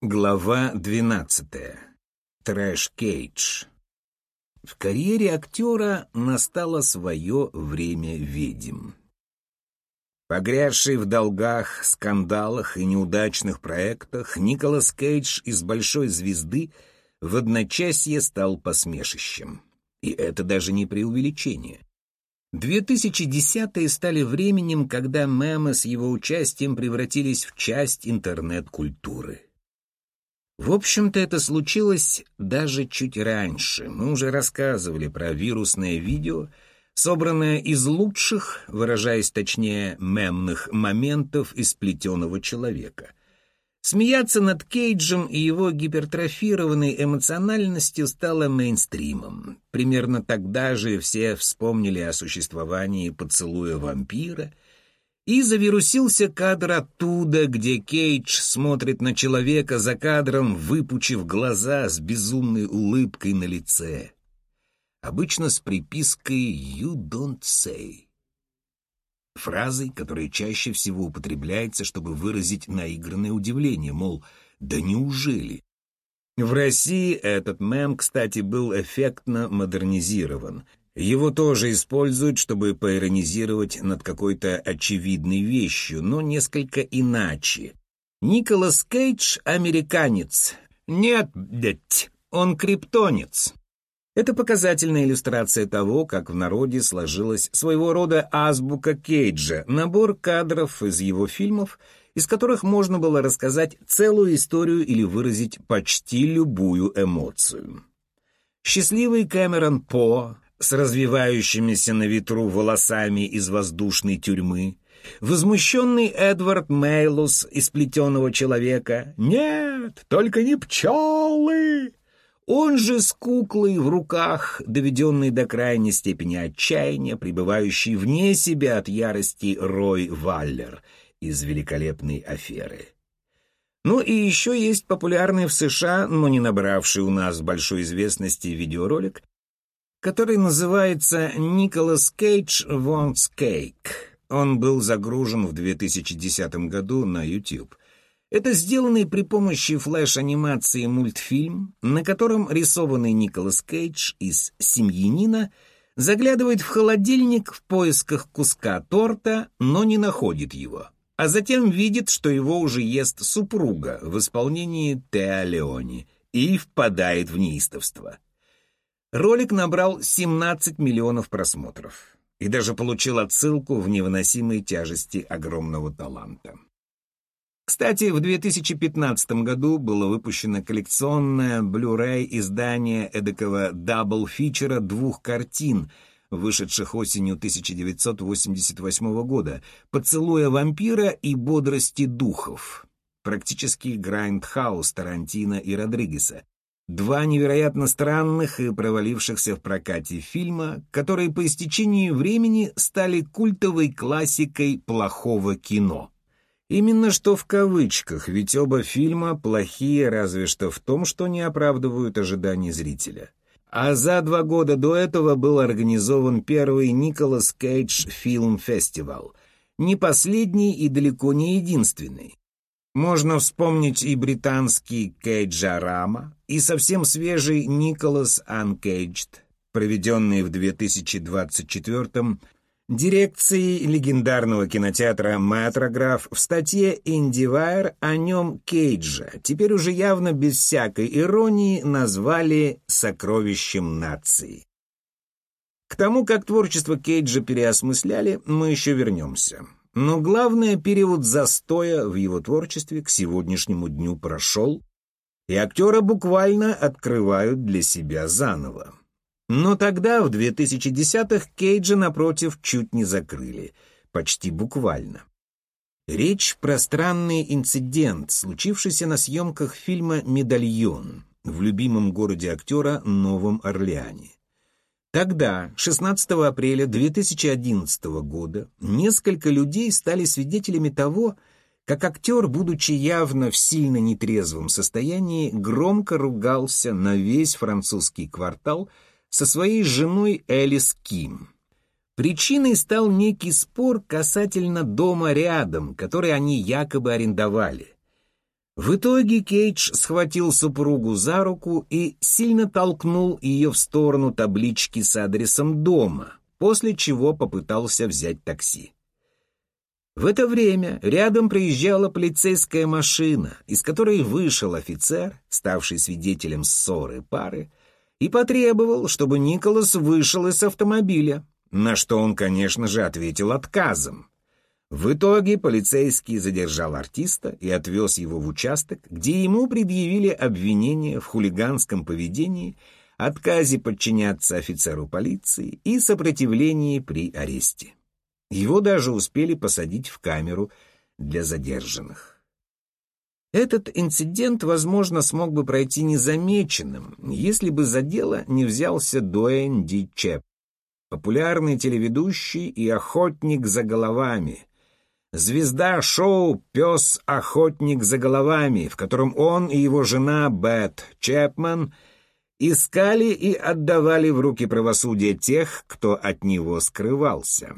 Глава 12. Трэш Кейдж. В карьере актера настало свое время ведьм. Погрязший в долгах, скандалах и неудачных проектах, Николас Кейдж из большой звезды в одночасье стал посмешищем. И это даже не преувеличение. 2010-е стали временем, когда мемы с его участием превратились в часть интернет-культуры. В общем-то, это случилось даже чуть раньше. Мы уже рассказывали про вирусное видео, собранное из лучших, выражаясь точнее, мемных моментов из «Плетеного человека». Смеяться над Кейджем и его гипертрофированной эмоциональностью стало мейнстримом. Примерно тогда же все вспомнили о существовании поцелуя вампира, и завирусился кадр оттуда, где Кейдж смотрит на человека за кадром, выпучив глаза с безумной улыбкой на лице. Обычно с припиской «You don't say». Фразой, которая чаще всего употребляется, чтобы выразить наигранное удивление, мол, «да неужели?». В России этот мем, кстати, был эффектно модернизирован. Его тоже используют, чтобы поиронизировать над какой-то очевидной вещью, но несколько иначе. Николас Кейдж — американец. Нет, блядь, он криптонец. Это показательная иллюстрация того, как в народе сложилась своего рода азбука Кейджа, набор кадров из его фильмов, из которых можно было рассказать целую историю или выразить почти любую эмоцию. Счастливый Кэмерон По с развивающимися на ветру волосами из воздушной тюрьмы, возмущенный Эдвард Мейлус из «Плетеного человека». «Нет, только не пчелы!» Он же с куклой в руках, доведенный до крайней степени отчаяния, пребывающий вне себя от ярости Рой Валлер из «Великолепной аферы». Ну и еще есть популярный в США, но не набравший у нас большой известности видеоролик, который называется «Николас Кейдж Wants Cake». Он был загружен в 2010 году на YouTube. Это сделанный при помощи флеш-анимации мультфильм, на котором рисованный Николас Кейдж из «Семьянина» заглядывает в холодильник в поисках куска торта, но не находит его, а затем видит, что его уже ест супруга в исполнении Теа Леони и впадает в неистовство. Ролик набрал 17 миллионов просмотров и даже получил отсылку в невыносимой тяжести огромного таланта. Кстати, в 2015 году было выпущено коллекционное Blu-ray издание эдакого дабл-фичера двух картин, вышедших осенью 1988 года, «Поцелуя вампира» и «Бодрости духов». Практически грайндхаус Тарантино и Родригеса. Два невероятно странных и провалившихся в прокате фильма, которые по истечении времени стали культовой классикой плохого кино. Именно что в кавычках, ведь оба фильма плохие разве что в том, что не оправдывают ожиданий зрителя. А за 2 года до этого был организован первый Николас Кейдж фильм-фестивал. Не последний и далеко не единственный. Можно вспомнить и британский Кейджарама, и совсем свежий Николас Uncaged, проведенный в 2024-м дирекцией легендарного кинотеатра «Метрограф» в статье IndieWire о нем Кейджа, теперь уже явно без всякой иронии, назвали «сокровищем нации». К тому, как творчество Кейджа переосмысляли, мы еще вернемся. Но главное, период застоя в его творчестве к сегодняшнему дню прошел, и актера буквально открывают для себя заново. Но тогда, в 2010-х, Кейджа, напротив, чуть не закрыли. Почти буквально. Речь про странный инцидент, случившийся на съемках фильма «Медальон» в любимом городе актера Новом Орлеане. Тогда, 16 апреля 2011 года, несколько людей стали свидетелями того, как актер, будучи явно в сильно нетрезвом состоянии, громко ругался на весь французский квартал со своей женой Элис Ким. Причиной стал некий спор касательно дома рядом, который они якобы арендовали. В итоге Кейдж схватил супругу за руку и сильно толкнул ее в сторону таблички с адресом дома, после чего попытался взять такси. В это время рядом проезжала полицейская машина, из которой вышел офицер, ставший свидетелем ссоры пары, и потребовал, чтобы Николас вышел из автомобиля, на что он, конечно же, ответил отказом. В итоге полицейский задержал артиста и отвез его в участок, где ему предъявили обвинение в хулиганском поведении, отказе подчиняться офицеру полиции и сопротивлении при аресте. Его даже успели посадить в камеру для задержанных. Этот инцидент, возможно, смог бы пройти незамеченным, если бы за дело не взялся Дуэйн Ди Чеп, популярный телеведущий и охотник за головами, звезда шоу «Пес-охотник за головами», в котором он и его жена Бет Чепман искали и отдавали в руки правосудия тех, кто от него скрывался.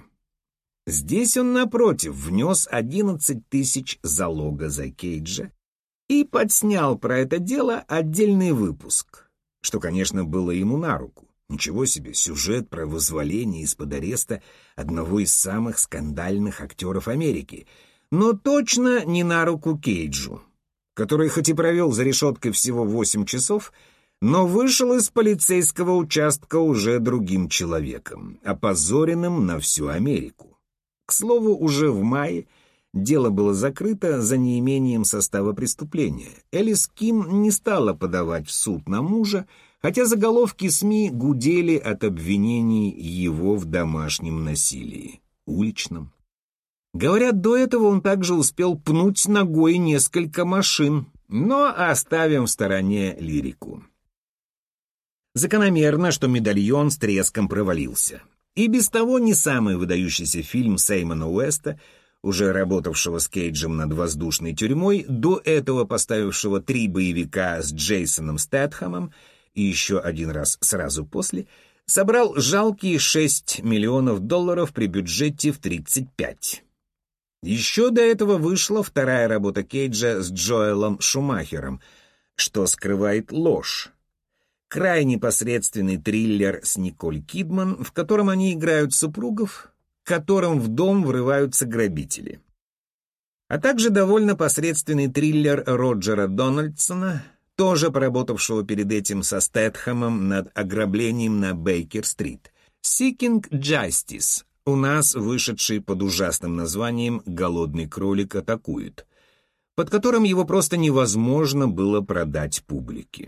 Здесь он, напротив, внес 11 тысяч залога за Кейджа и подснял про это дело отдельный выпуск, что, конечно, было ему на руку. Ничего себе, сюжет про вызволение из-под ареста одного из самых скандальных актеров Америки, но точно не на руку Кейджу, который хоть и провел за решеткой всего 8 часов, но вышел из полицейского участка уже другим человеком, опозоренным на всю Америку. К слову, уже в мае дело было закрыто за неимением состава преступления. Элис Ким не стала подавать в суд на мужа, хотя заголовки СМИ гудели от обвинений его в домашнем насилии, уличном. Говорят, до этого он также успел пнуть ногой несколько машин, но оставим в стороне лирику. Закономерно, что «Медальон» с треском провалился. И без того не самый выдающийся фильм Сеймона Уэста, уже работавшего с Кейджем над «Воздушной тюрьмой», до этого поставившего 3 боевика с Джейсоном Стэтхэмом и еще один раз сразу после, собрал жалкие $6 миллионов при бюджете в 35. Еще до этого вышла вторая работа Кейджа с Джоэлом Шумахером, что скрывает ложь. Крайне посредственный триллер с Николь Кидман, в котором они играют супругов, к которым в дом врываются грабители. А также довольно посредственный триллер Роджера Дональдсона, тоже поработавшего перед этим со Стэтхэмом над ограблением на Бейкер-стрит. «Seeking Justice», у нас вышедший под ужасным названием «Голодный кролик атакует», под которым его просто невозможно было продать публике.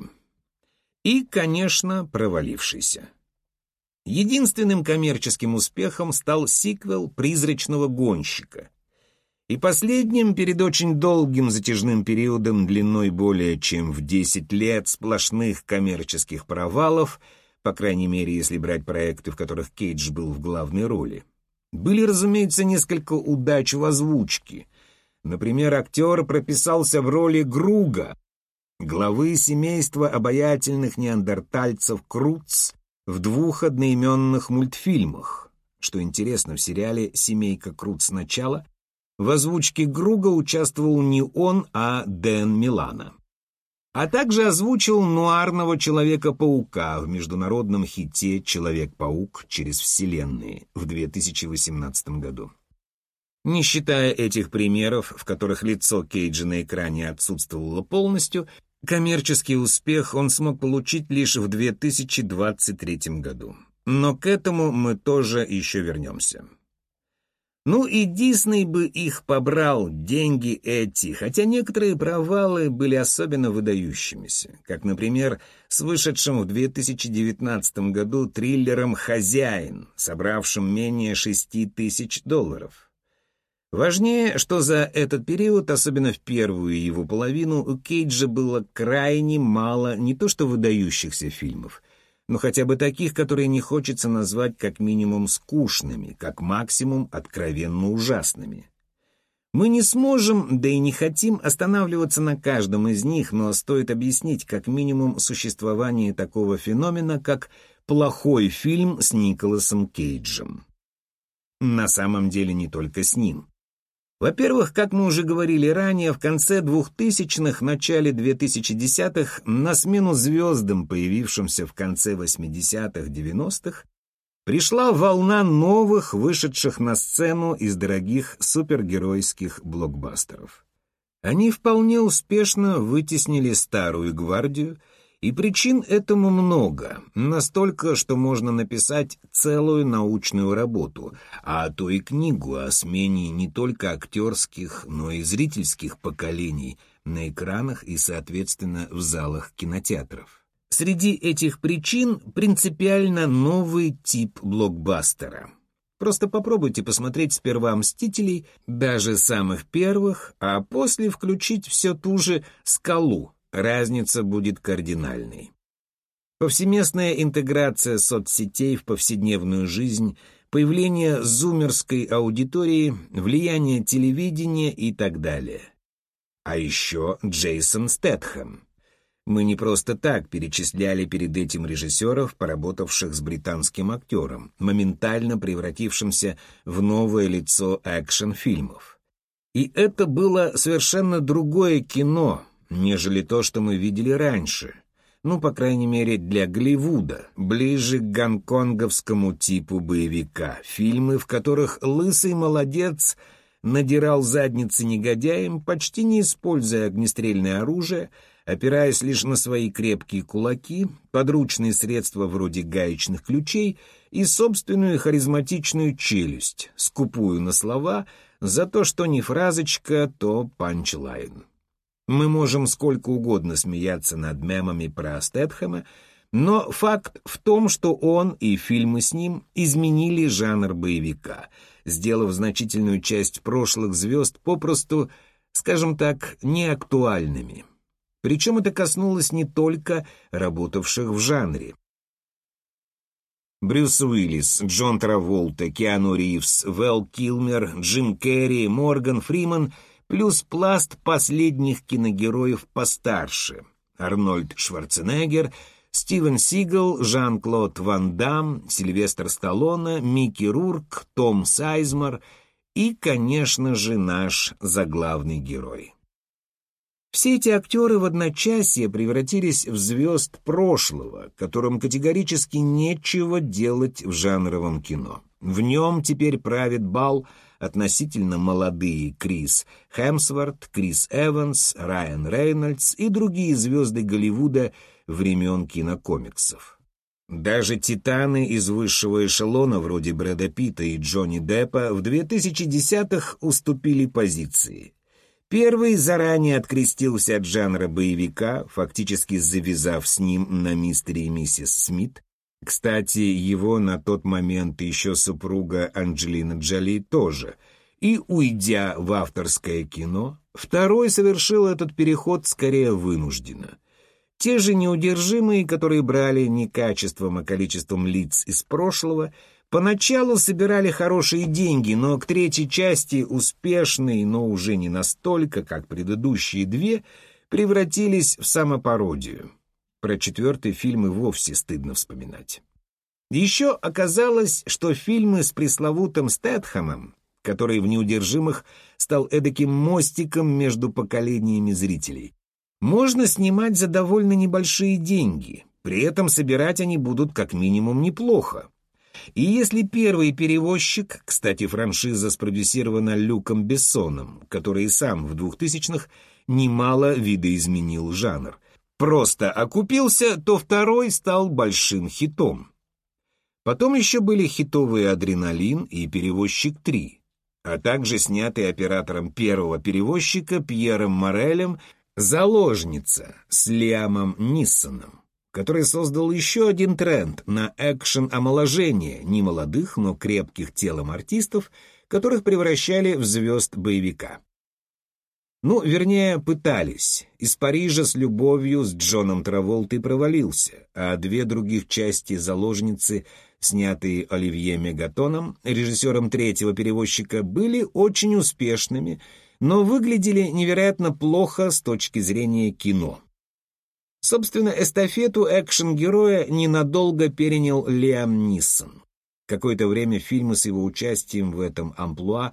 И, конечно, провалившийся. Единственным коммерческим успехом стал сиквел «Призрачного гонщика». И последним, перед очень долгим затяжным периодом длиной более чем в 10 лет сплошных коммерческих провалов, по крайней мере, если брать проекты, в которых Кейдж был в главной роли, были, разумеется, несколько удач в озвучке. Например, актер прописался в роли Груга, главы семейства обаятельных неандертальцев Круц в 2 одноименных мультфильмах. Что интересно, в сериале «Семейка Круц. Начало» в озвучке Груга участвовал не он, а Дэн Милано. А также озвучил нуарного Человека-паука в международном хите «Человек-паук через вселенные» в 2018 году. Не считая этих примеров, в которых лицо Кейджа на экране отсутствовало полностью, коммерческий успех он смог получить лишь в 2023 году. Но к этому мы тоже еще вернемся. Ну и Дисней бы их побрал, деньги эти, хотя некоторые провалы были особенно выдающимися, как, например, с вышедшим в 2019 году триллером «Хозяин», собравшим менее $6 тысяч. Важнее, что за этот период, особенно в первую его половину, у Кейджа было крайне мало не то что выдающихся фильмов, но хотя бы таких, которые не хочется назвать как минимум скучными, как максимум откровенно ужасными. Мы не сможем, да и не хотим останавливаться на каждом из них, но стоит объяснить как минимум существование такого феномена, как плохой фильм с Николасом Кейджем. На самом деле не только с ним. Во-первых, как мы уже говорили ранее, в конце 2000-х, начале 2010-х, на смену звездам, появившимся в конце 80-х, 90-х, пришла волна новых, вышедших на сцену из дорогих супергеройских блокбастеров. Они вполне успешно вытеснили старую гвардию, и причин этому много, настолько, что можно написать целую научную работу, а то и книгу о смене не только актерских, но и зрительских поколений на экранах и, соответственно, в залах кинотеатров. Среди этих причин принципиально новый тип блокбастера. Просто попробуйте посмотреть сперва «Мстителей», даже самых первых, а после включить все ту же «Скалу». Разница будет кардинальной. Повсеместная интеграция соцсетей в повседневную жизнь, появление зумерской аудитории, влияние телевидения и так далее. А еще Джейсон Стэтхэм. Мы не просто так перечисляли перед этим режиссеров, поработавших с британским актером, моментально превратившимся в новое лицо экшн-фильмов. И это было совершенно другое кино, нежели то, что мы видели раньше. Ну, по крайней мере, для Голливуда, ближе к гонконговскому типу боевика. Фильмы, в которых лысый молодец надирал задницы негодяям, почти не используя огнестрельное оружие, опираясь лишь на свои крепкие кулаки, подручные средства вроде гаечных ключей и собственную харизматичную челюсть, скупую на слова, за то, что не фразочка, то панчлайн. Мы можем сколько угодно смеяться над мемами про Стэтхэма, но факт в том, что он и фильмы с ним изменили жанр боевика, сделав значительную часть прошлых звезд попросту, скажем так, неактуальными. Причем это коснулось не только работавших в жанре. Брюс Уиллис, Джон Траволта, Киану Ривз, Вэл Килмер, Джим Керри, Морган Фриман — плюс пласт последних киногероев постарше. Арнольд Шварценеггер, Стивен Сигал, Жан-Клод Ван Дамм, Сильвестр Сталлоне, Микки Рурк, Том Сайзмар и, конечно же, наш заглавный герой. Все эти актеры в одночасье превратились в звезд прошлого, которым категорически нечего делать в жанровом кино. В нем теперь правит бал относительно молодые Крис Хемсворт, Крис Эванс, Райан Рейнольдс и другие звезды Голливуда времен кинокомиксов. Даже титаны из высшего эшелона вроде Брэда Питта и Джонни Деппа в 2010-х уступили позиции. Первый заранее открестился от жанра боевика, фактически завязав с ним на «Мистере и миссис Смит». Кстати, его на тот момент еще супруга Анджелина Джоли тоже. И, уйдя в авторское кино, второй совершил этот переход скорее вынужденно. Те же неудержимые, которые брали не качеством, а количеством лиц из прошлого, поначалу собирали хорошие деньги, но к третьей части успешные, но уже не настолько, как предыдущие две, превратились в самопародию. Про четвертый фильм и вовсе стыдно вспоминать. Еще оказалось, что фильмы с пресловутым Стэтхэмом, который в «Неудержимых» стал эдаким мостиком между поколениями зрителей, можно снимать за довольно небольшие деньги, при этом собирать они будут как минимум неплохо. И если первый «Перевозчик», кстати, франшиза спродюсирована Люком Бессоном, который и сам в 2000-х немало видоизменил жанр, просто окупился, то второй стал большим хитом. Потом еще были хитовые «Адреналин» и «Перевозчик 3», а также снятый оператором первого «Перевозчика» Пьером Морелем «Заложница» с Лиамом Нисоном, который создал еще один тренд на экшен-омоложение немолодых, но крепких телом артистов, которых превращали в звезд боевика. Ну, вернее, пытались. «Из Парижа с любовью» с Джоном Траволтой провалился, а две других части «Заложницы», снятые Оливье Мегатоном, режиссером третьего «Перевозчика», были очень успешными, но выглядели невероятно плохо с точки зрения кино. Собственно, эстафету экшен-героя ненадолго перенял Лиам Нисон. Какое-то время фильмы с его участием в этом амплуа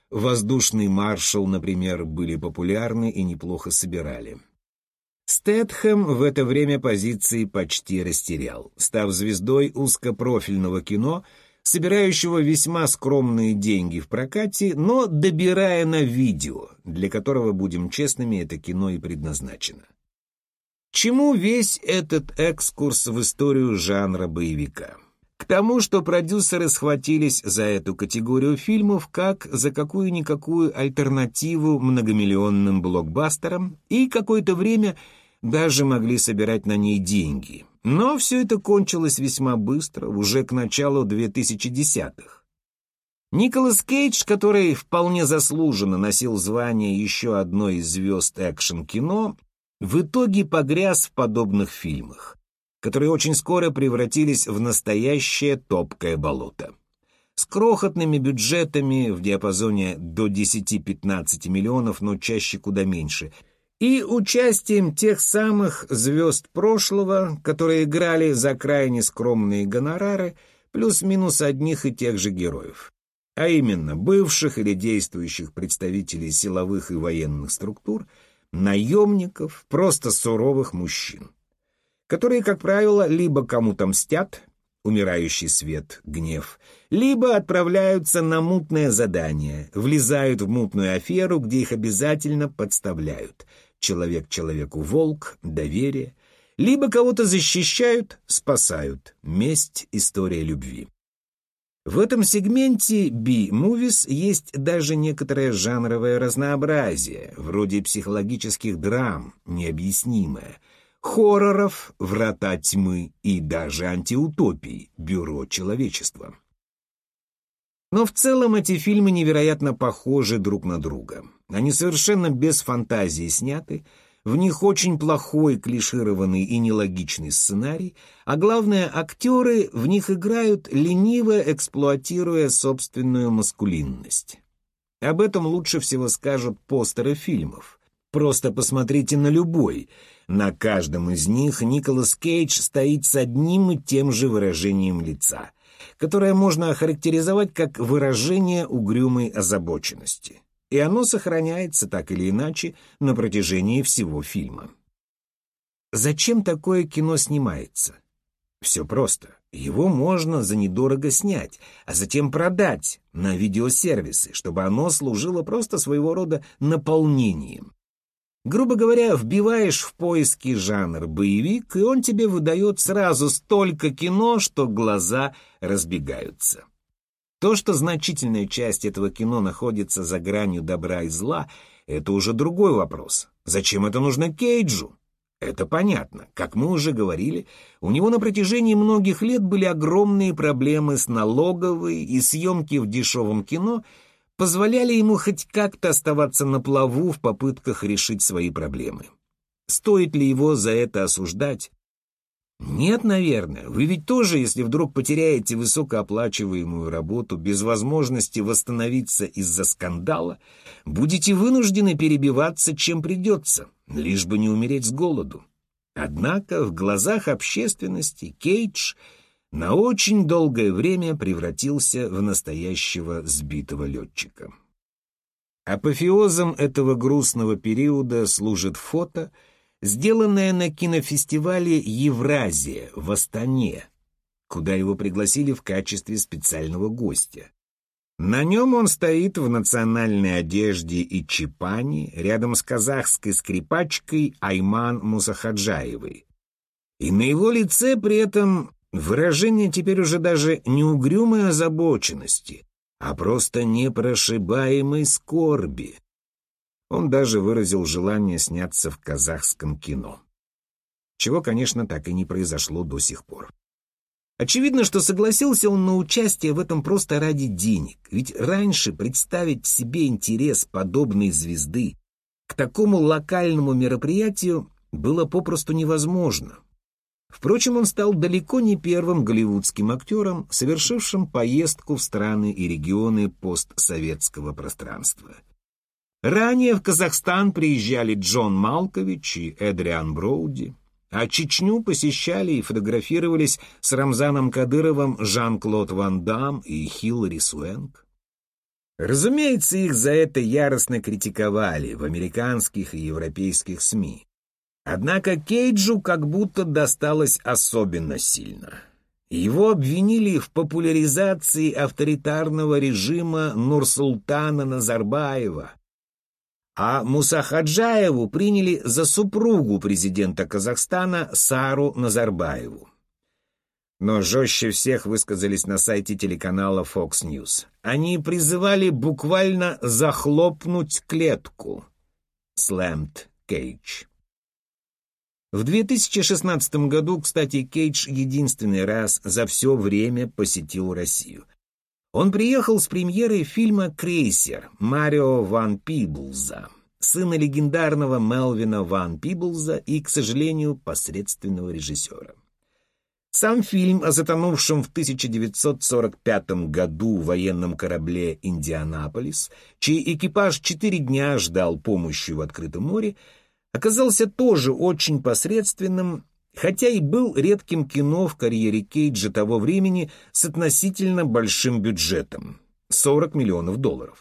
«Воздушный маршал», например, были популярны и неплохо собирали. Стэтхэм в это время позиции почти растерял, став звездой узкопрофильного кино, собирающего весьма скромные деньги в прокате, но добирая на видео, для которого, будем честными, это кино и предназначено. Чему весь этот экскурс в историю жанра боевика? К тому, что продюсеры схватились за эту категорию фильмов как за какую-никакую альтернативу многомиллионным блокбастерам и какое-то время даже могли собирать на ней деньги. Но все это кончилось весьма быстро, уже к началу 2010-х. Николас Кейдж, который вполне заслуженно носил звание еще одной из звезд экшн-кино, в итоге погряз в подобных фильмах, которые очень скоро превратились в настоящее топкое болото. С крохотными бюджетами в диапазоне до 10-15 миллионов, но чаще куда меньше, и участием тех самых звезд прошлого, которые играли за крайне скромные гонорары, плюс-минус одних и тех же героев, а именно бывших или действующих представителей силовых и военных структур, наемников, просто суровых мужчин, которые, как правило, либо кому-то мстят, умирающий свет, гнев, либо отправляются на мутное задание, влезают в мутную аферу, где их обязательно подставляют. Человек человеку волк, доверие, либо кого-то защищают, спасают. Месть, история любви. В этом сегменте B-movies есть даже некоторое жанровое разнообразие, вроде психологических драм, необъяснимое, хорроров, врата тьмы и даже антиутопий, бюро человечества. Но в целом эти фильмы невероятно похожи друг на друга. Они совершенно без фантазии сняты, в них очень плохой, клишированный и нелогичный сценарий, а главное, актеры в них играют, лениво эксплуатируя собственную маскулинность. Об этом лучше всего скажут постеры фильмов. Просто посмотрите на любой. На каждом из них Николас Кейдж стоит с одним и тем же выражением лица, которое можно охарактеризовать как выражение угрюмой озабоченности. И оно сохраняется так или иначе на протяжении всего фильма. Зачем такое кино снимается? Все просто. Его можно за недорого снять, а затем продать на видеосервисы, чтобы оно служило просто своего рода наполнением. Грубо говоря, вбиваешь в поиски жанр боевик, и он тебе выдает сразу столько кино, что глаза разбегаются. То, что значительная часть этого кино находится за гранью добра и зла, это уже другой вопрос. Зачем это нужно Кейджу? Это понятно. Как мы уже говорили, у него на протяжении многих лет были огромные проблемы с налоговой, и съемки в дешевом кино позволяли ему хоть как-то оставаться на плаву в попытках решить свои проблемы. Стоит ли его за это осуждать? Нет, наверное. Вы ведь тоже, если вдруг потеряете высокооплачиваемую работу без возможности восстановиться из-за скандала, будете вынуждены перебиваться, чем придется, лишь бы не умереть с голоду. Однако в глазах общественности Кейдж на очень долгое время превратился в настоящего сбитого летчика. Апофеозом этого грустного периода служит фото, сделанное на кинофестивале «Евразия» в Астане, куда его пригласили в качестве специального гостя. На нем он стоит в национальной одежде и чипане рядом с казахской скрипачкой Айман Мусахаджаевой. И на его лице при этом выражение теперь уже даже не угрюмой озабоченности, а просто непрошибаемой скорби. Он даже выразил желание сняться в казахском кино. Чего, конечно, так и не произошло до сих пор. Очевидно, что согласился он на участие в этом просто ради денег, ведь раньше представить себе интерес подобной звезды к такому локальному мероприятию было попросту невозможно. Впрочем, он стал далеко не первым голливудским актером, совершившим поездку в страны и регионы постсоветского пространства. Ранее в Казахстан приезжали Джон Малкович и Эдриан Броуди, а Чечню посещали и фотографировались с Рамзаном Кадыровым Жан-Клод Ван Дам и Хиллари Суэнк. Разумеется, их за это яростно критиковали в американских и европейских СМИ. Однако Кейджу как будто досталось особенно сильно. Его обвинили в популяризации авторитарного режима Нурсултана Назарбаева, а Муса Хаджаеву приняли за супругу президента Казахстана Сару Назарбаеву. Но жестче всех высказались на сайте телеканала Fox News. Они призывали буквально захлопнуть клетку. Slammed Cage. В 2016 году, кстати, Кейдж единственный раз за все время посетил Россию. Он приехал с премьерой фильма «Крейсер» Марио ван Пиблза, сына легендарного Мелвина ван Пиблза и, к сожалению, посредственного режиссера. Сам фильм о затонувшем в 1945 году военном корабле «Индианаполис», чей экипаж 4 дня ждал помощи в открытом море, оказался тоже очень посредственным, хотя и был редким кино в карьере Кейджа того времени с относительно большим бюджетом — $40 миллионов.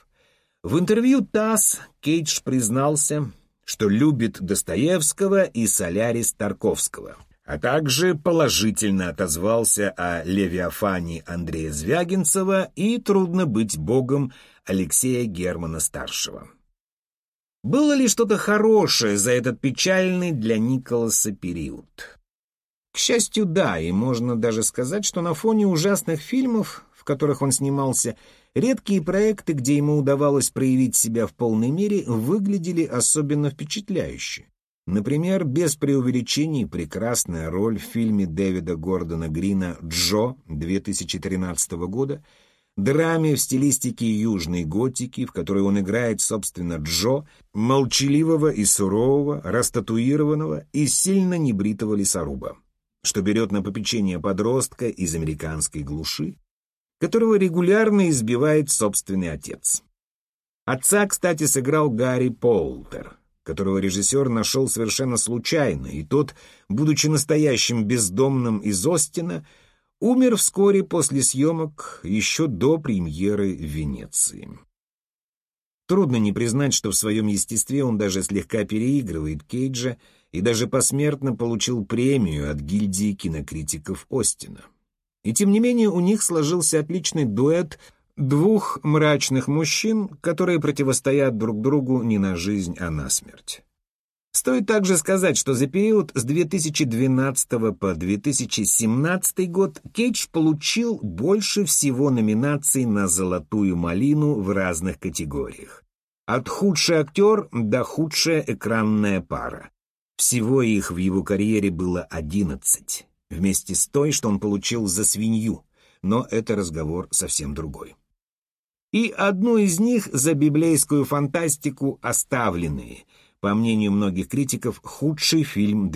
В интервью ТАСС Кейдж признался, что любит Достоевского и «Солярис» Тарковского, а также положительно отозвался о «Левиафане» Андрея Звягинцева и «Трудно быть богом» Алексея Германа-старшего. Было ли что-то хорошее за этот печальный для Николаса период? К счастью, да, и можно даже сказать, что на фоне ужасных фильмов, в которых он снимался, редкие проекты, где ему удавалось проявить себя в полной мере, выглядели особенно впечатляюще. Например, без преувеличений прекрасная роль в фильме Дэвида Гордона Грина «Джо» 2013 года, драме в стилистике южной готики, в которой он играет, собственно, Джо, молчаливого и сурового, растатуированного и сильно небритого лесоруба, что берет на попечение подростка из американской глуши, которого регулярно избивает собственный отец. Отца, кстати, сыграл Гарри Полтер, которого режиссер нашел совершенно случайно, и тот, будучи настоящим бездомным из Остина, умер вскоре после съемок, еще до премьеры в Венеции. Трудно не признать, что в своем естестве он даже слегка переигрывает Кейджа и даже посмертно получил премию от гильдии кинокритиков Остина. И тем не менее у них сложился отличный дуэт двух мрачных мужчин, которые противостоят друг другу не на жизнь, а на смерть. Стоит также сказать, что за период с 2012 по 2017 год Кейдж получил больше всего номинаций на «Золотую малину» в разных категориях. От «Худший актер» до «Худшая экранная пара». Всего их в его карьере было 11, вместе с той, что он получил за «Свинью», но это разговор совсем другой. И одну из них за библейскую фантастику «Оставленные», по мнению многих критиков, худший фильм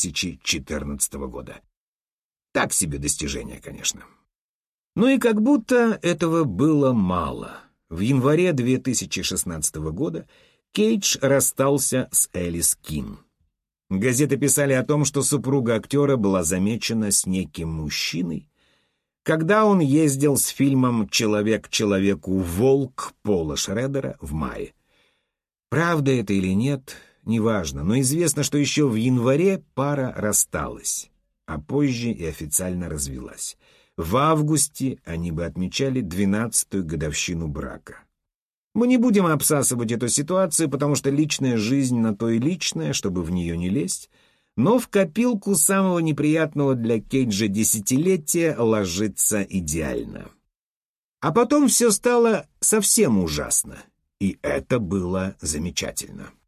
2014 года. Так себе достижение, конечно. Ну и как будто этого было мало. В январе 2016 года Кейдж расстался с Элис Кин. Газеты писали о том, что супруга актера была замечена с неким мужчиной, когда он ездил с фильмом «Человек человеку волк» Пола Шредера в мае. Правда это или нет, неважно, но известно, что еще в январе пара рассталась, а позже и официально развелась. В августе они бы отмечали 12-ю годовщину брака. Мы не будем обсасывать эту ситуацию, потому что личная жизнь на то и личная, чтобы в нее не лезть, но в копилку самого неприятного для Кейджа десятилетия ложится идеально. А потом все стало совсем ужасно. И это было замечательно.